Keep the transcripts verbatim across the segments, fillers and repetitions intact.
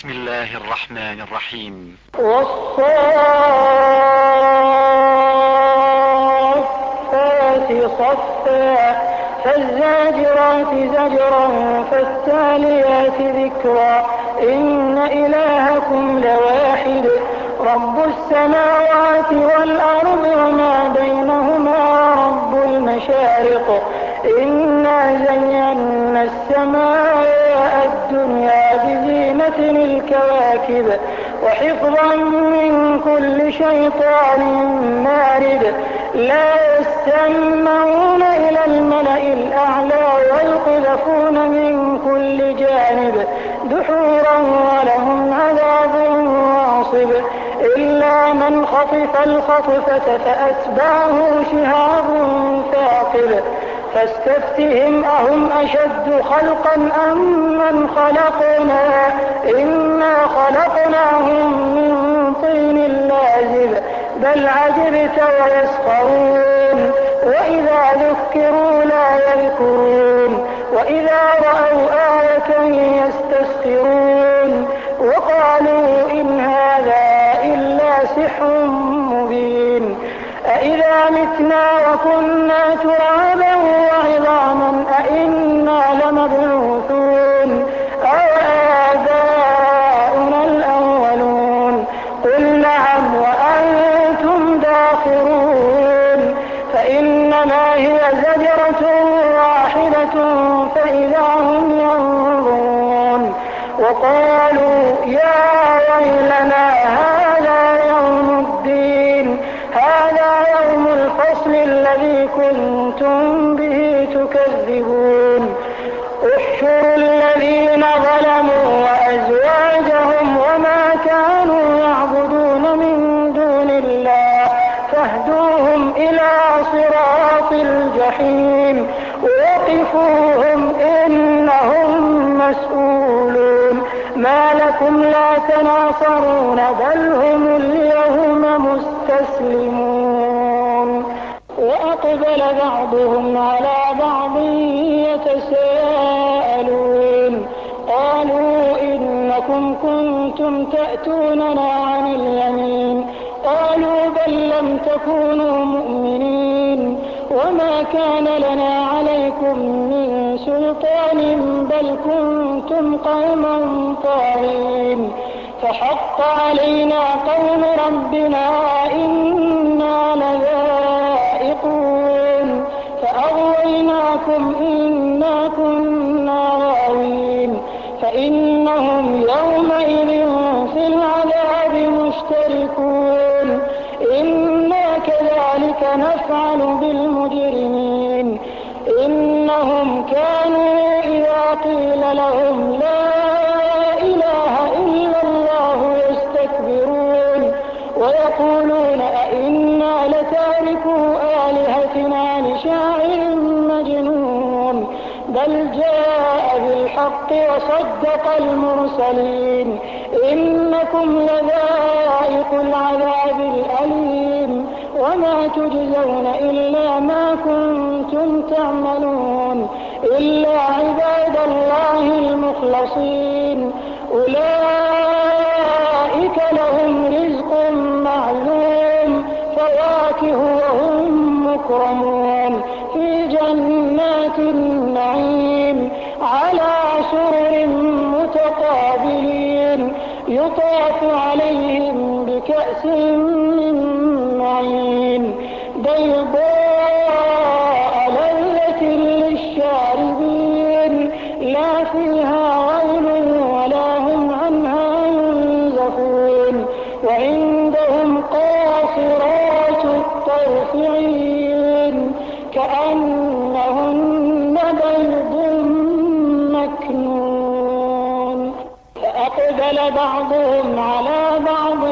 بسم الله الرحمن الرحيم. والصافات صفا فالزاجرات زجرا فالتاليات ذكرا إن إلهكم لواحد رب السماوات والأرض وما بينهما رب المشارق إنا زينا السماء الدنيا بزينة الكواكب وحفظا من كل شيطان مارد لا يستمعون إلى الملأ الأعلى ويقذفون من كل جانب دحورا ولهم عذاب واصب إلا من خطف الخطفة فأتبعه شهاب ثاقب فاستفتهم أهم أشد خلقا أم من خلقنا إنا خلقناهم من طين لازب بل عجبت ويسخرون وإذا ذكروا لا يذكرون وإذا رأوا آية يستسخرون وقالوا إن هذا إلا سحر مبين أإذا متنا وكنا ترابا وعظاما أإنا لمبعوثون أو آباؤنا الأولون قل نعم وأنتم داخرون فإنما هي زجرة واحدة فإذا هم ينظرون وقالوا يا ويلنا هذا يوم الدين هذا يوم الفصل الذي كنتم به تكذبون احشروا الذين ظلموا وأزواجهم وما كانوا يعبدون من دون الله فاهدوهم إلى صراط الجحيم وقفوهم إنهم مسؤولون ما لكم لا تناصرون بل هم اليوم مستسلمون وأقبل بعضهم على بعض يتساءلون قالوا إنكم كنتم تأتوننا عن اليمين قالوا بل لم تكونوا مؤمنين وما كان لنا عليكم من سلطان بل كنتم قوما طاغين فحق علينا قول ربنا إنا لذائقون فأغويناكم إنا كنا غاوين فإنهم يومئذ في العذاب مشتركون إنا كذلك نفعل بالمجرمين إنهم كانوا إذا قيل لهم لا إله إلا الله يستكبرون ويقولون أئنا لتاركو آلهتنا لشاعر مجنون بل جاء بالحق وصدق المرسلين إنكم لذائق العذاب الأليم وما تجزون إلا ما كنتم تعملون إلا عباد الله المخلصين أولئك لهم رزق معلوم فواكه وهم مكرمون في جنات النعيم على سرر متقابلين يطاف عليهم بكأس من معين بيضاء لذة للشاربين لا فيها غول ولا هم عنها ينزفون وعندهم قاصرات الطرف عين كأنهن بيض مكنون فأقبل بعضهم على بعض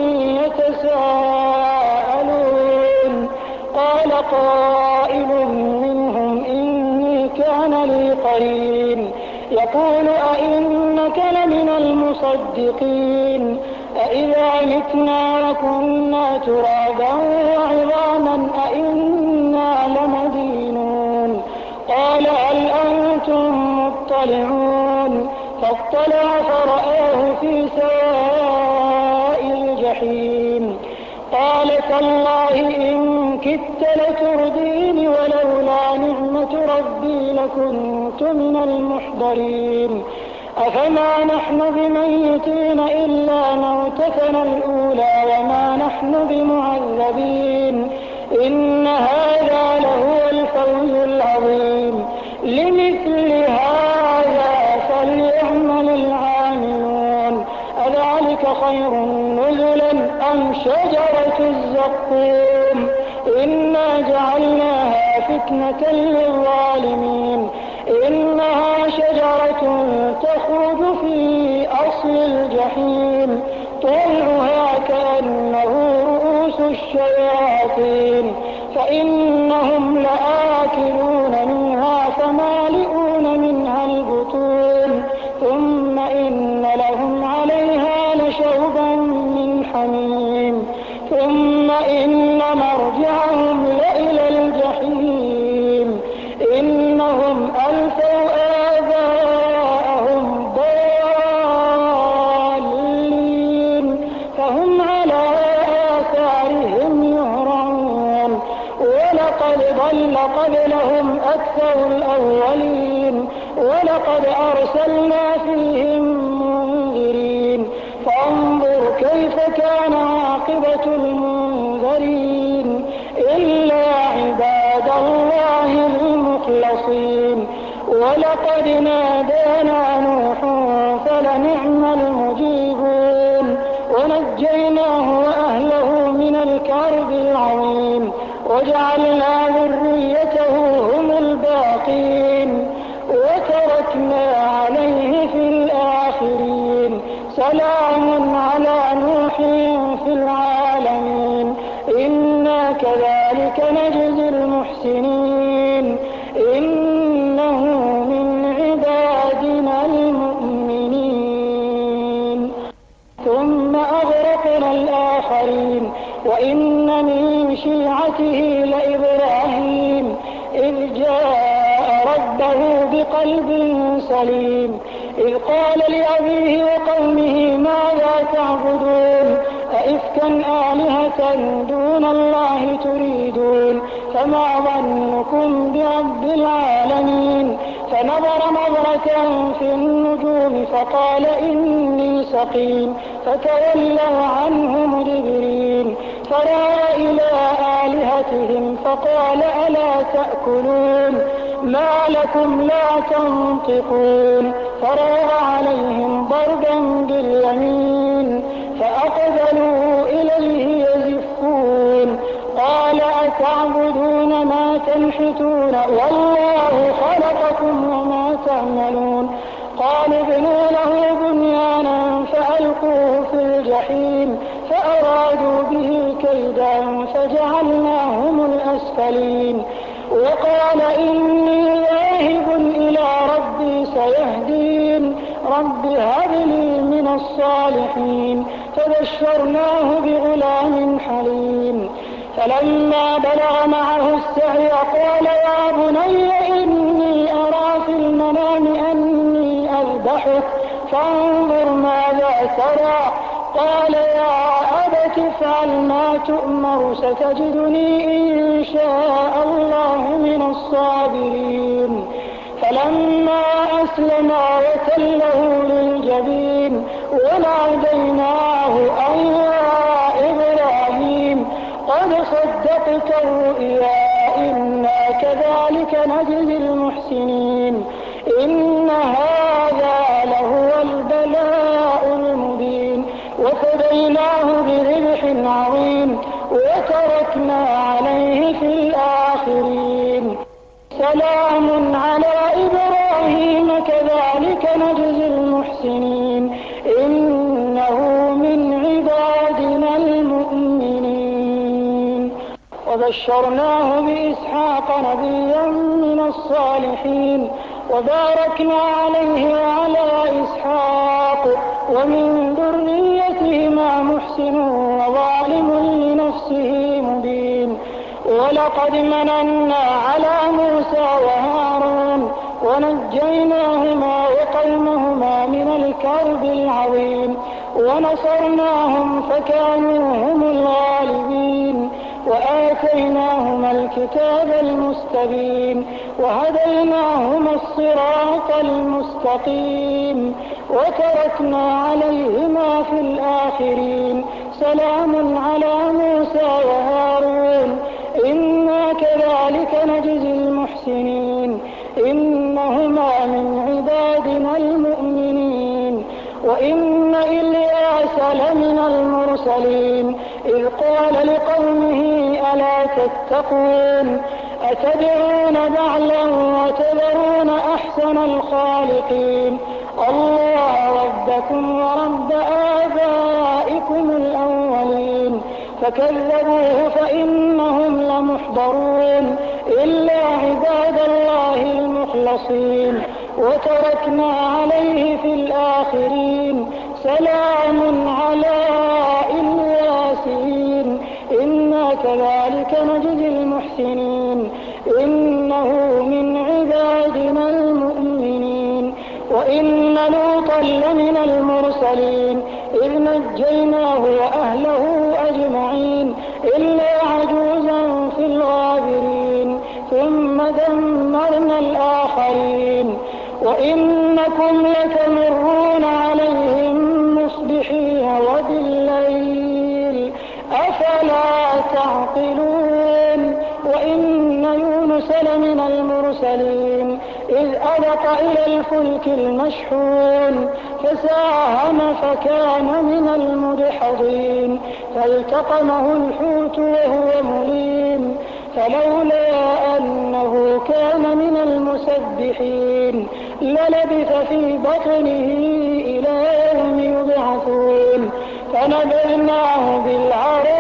يتساءلون قال قائل منهم إني كان لي قرين يقول أئنك لمن المصدقين أئذا متنا وكنا ترابا وعظاما أئنا لمدينون قال هل أنتم مطلعون فاطلعوا فاطلع فرآه في سواء الجحيم قال تالله إن كدت لتردين ولولا نعمة ربي لكنت من المحضرين أفما نحن بميتين إلا موتتنا الأولى وما نحن بمعذبين إن هذا لهو الفوز العظيم لمثل هذا فليعمل العاملون أذلك خير نزلا أم شجرة الزقوم إنا جعلناها فتنة للظالمين إنها شجرة تخرج في أصل الجحيم طلعها كأنه رؤوس الشياطين فإنهم لآكلون منها فمالئون منها البطون ثم إن لهم عليها لشوبا من حميم ثم إن مرجعهم لإلى الجحيم إنهم ألفوا آباءهم ضالين فهم على آثارهم يهرعون ولقد ضل قبلهم أكثر الأولين ولقد أرسلنا فيهم منذرين فانظر كيف كان عاقبة المنذرين إلا عباد الله المخلصين ولقد نادانا نوح فلنعم المجيبون ونجيناه وأهله من الكرب العظيم وجعلنا ذريته هم الباقين وتركنا عليه في الآخرين سلام على نوح في العالمين إنا كذلك نجزي المحسنين إنه من عبادنا المؤمنين ثم أغرقنا الآخرين وإن من شيعته لإبراهيم إذ جاء ربه بقلب سليم إذ قال لأبيه وقومه ماذا تعبدون أئفكا آلهة دون الله تريدون فما ظنكم برب العالمين فنظر نظرة في النجوم فقال إني سقيم فتولوا عنه مدبرين فراى إلى آلهتهم فقال ألا تأكلون ما لكم لا تنطقون فراغ عليهم ضربا باليمين فأقبلوا إليه يزفون قال أتعبدون ما تنحتون والله خلقكم وما تعملون قالوا ابنوا له بنيانا فألقوه في الجحيم فأرادوا به كيدا فجعلناهم الأسفلين وقال إني ذاهب إلى ربي سيهدين رب هب لي من الصالحين فبشرناه بغلام حليم فلما بلغ معه السعي قال يا بني إني أرى في المنام أني أذبحك فانظر ماذا ترى قال يا أبت افعل ما تؤمر ستجدني إن شاء الله من الصابرين فلما أسلما وتله للجبين وناديناه أن يا إبراهيم قد صدقت الرؤيا إنا كذلك نجزي المحسنين إن هذا لهو البلاء المبين وفديناه بذبح عظيم وتركنا عليه في الآخرين سلام على إبراهيم كذلك نجزي المحسنين إنه من عبادنا المؤمنين وبشرناه بإسحاق نبيا من الصالحين وباركنا عليه وعلى إسحاق ومن ذريتهما محسن وظالم لنفسه مبين ولقد مننا على موسى وهارون ونجيناهما وقومهما من الكرب العظيم، ونصرناهم فكانوا هم الغالبين، وآتيناهما الكتاب المستبين، وهديناهما الصراط المستقيم، وتركنا عليهما في الآخرين. سلام على موسى وهارون، إنا كذلك نجزي المحسنين، إنهما من عبادنا المؤمنين. وإن إلياس لمن المرسلين، إذ قال لقومه ألا تتقون أتدعون بعلا وتذرون أحسن الخالقين الله ربكم ورب آبائكم الأولين. فكذبوه فإنهم لمحضرون إلا عباد الله المخلصين، وتركنا عليه في الآخرين. سلام على الياسين، إنا كذلك نجزي المحسنين، إنه من عبادنا المؤمنين. وإن لوطا لمن المرسلين، إذ نجيناه وأهله أجمعين إلا عجوزا في الغابرين، ثم دمرنا الآخرين. وإنكم لتمرون عليهم مصبحين وبالليل، أفلا تعقلون. وإن يونس لمن المرسلين، إذ أبق إلى الفلك المشحون فساهم فكان من المدحضين، فالتقمه الحوت وهو مليم، فلولا أنه كان من المسبحين للبث في بطنه إلى يوم يبعثون. فنبذناه بالعراء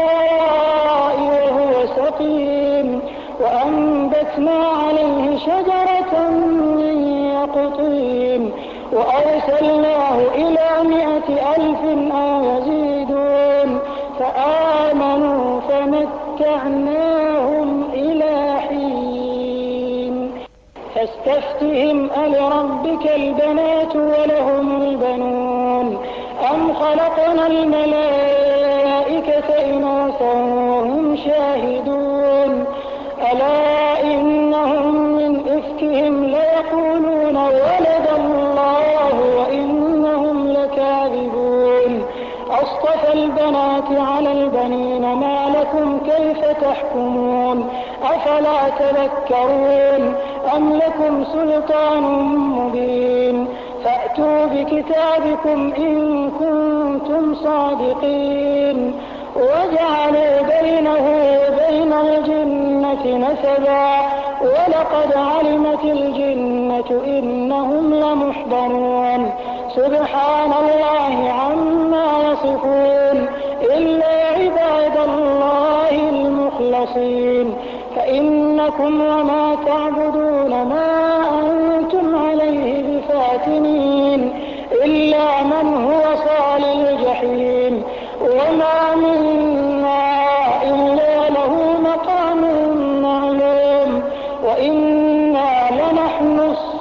وهو سقيم، وأنبتنا عليه شجرة من يقطين، وأرسلناه إلى مائة ألف أو يزيدون، فآمنوا فمتعناهم إلى حين. فاستفتهم ألربك البنات ولهم البنون، أم خلقنا الملائكة إناثا وهم شاهدون. ألا إنهم من إفكهم ليقولون ولد الله وإنهم لكاذبون. أصطفى البنات على البنين، ما لكم كيف تحكمون. أفلا تذكرون أم لكم سلطان مبين. فأتوا بكتابكم إن كنتم صادقين. وجعلوا بينه وبين الجنة نسبا، ولقد علمت الجنة إنهم لمحضرون. سبحان الله عما يصفون، إلا عباد الله المخلصين. فإنكم وما تعبدون ما أنتم عليه بفاتنين، إلا من هو صال الجحيم. وما منا إلا له مقام معلوم، وإنا لنحن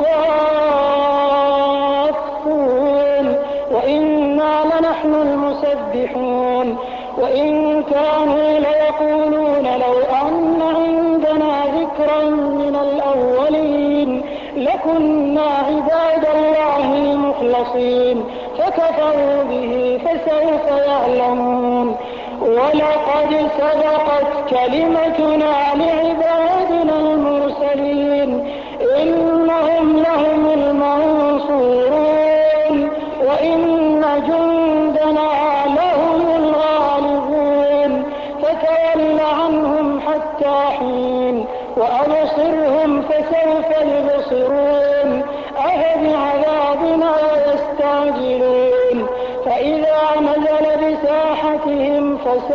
الصافون، وإنا لنحن المسبحون. وإن كانوا ليقولون لو أن عندنا ذكرا من الأولين لكنا عباد الله المخلصين، فكفروا به فسوف يعلمون. ولقد سبقت كلمتنا لعبادنا المرسلين إنهم لهم المنصورون، وإن جندنا لهم الغالبون. فتول عنهم حتى حين، وأبصرهم فسوف يبصرون. أفبعذابنا يستعجلون، فإذا نزل بساحتهم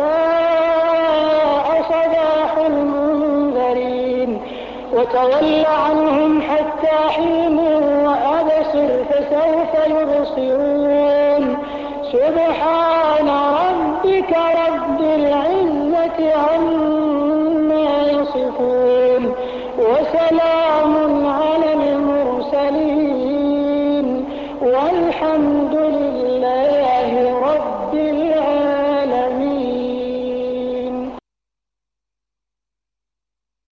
فساء صباح المنذرين. وتول عنهم حتى حين، وأبصر فسوف يبصرون. سبحان ربك رب العزة عما يصفون، وسلام